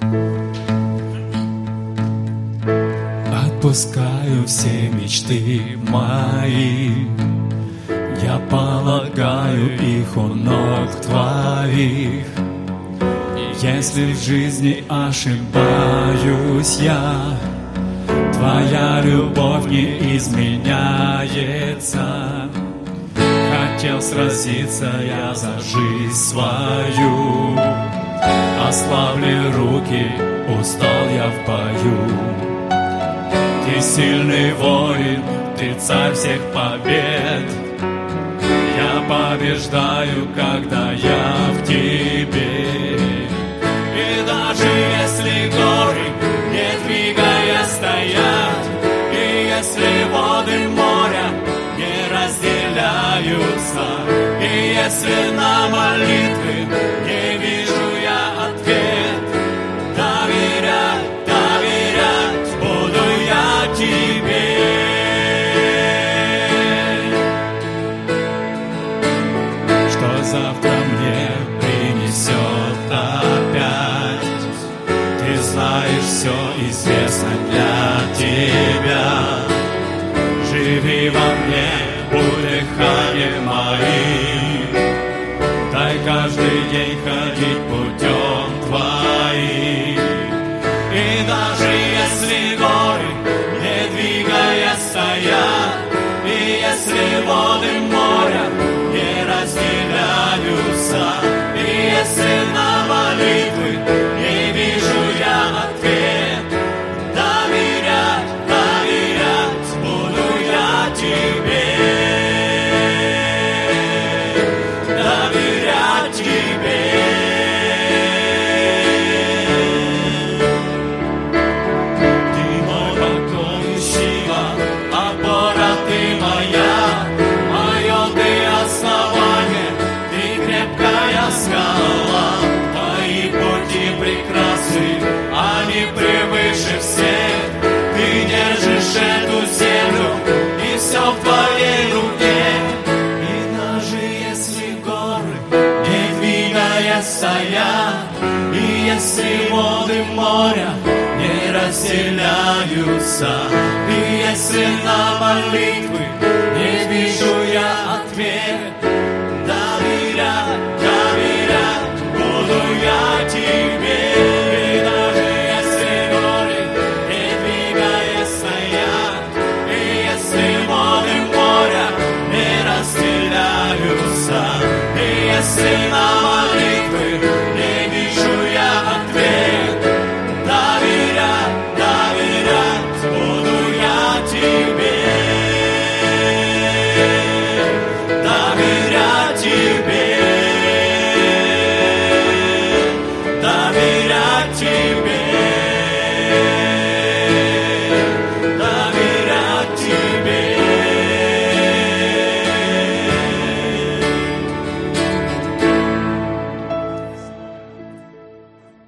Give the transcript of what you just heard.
Отпускаю все мечты мои, я полагаю их у ног твоих. Если в жизни ошибаюсь я, твоя любовь не изменяется. Хотел сразиться я за жизнь свою, ослабли руки, устал я в бою. Ты сильный воин, ты царь всех побед. Я побеждаю, когда я в тебе. И даже если горы, не двигая, стоят, и если воды моря не разделяются, и если на молитвы не вижу я ответ, доверять, доверять буду я тебе. Что завтра мне принесет опять? Ты знаешь, все известно для тебя. Живи во мне, будь дыханием моим. Дай каждый день ходить путем твоим. И даже если горы, не двигая, стоят, и если воды моря не разделяются, и если на молитвы не вижу я ответ, доверять, доверять буду я тебе. Доверять тебе. Ты мой покой и сила, опора ты моя, мое ты основание, ты крепкая скала. Твои пути прекрасны, они превыше всех. Ты держишь эту землю, и все в твоей руке. И даже если горы, не двигая, стоят, и если воды моря не разделяются, и если на молитвы не вижу я ответ,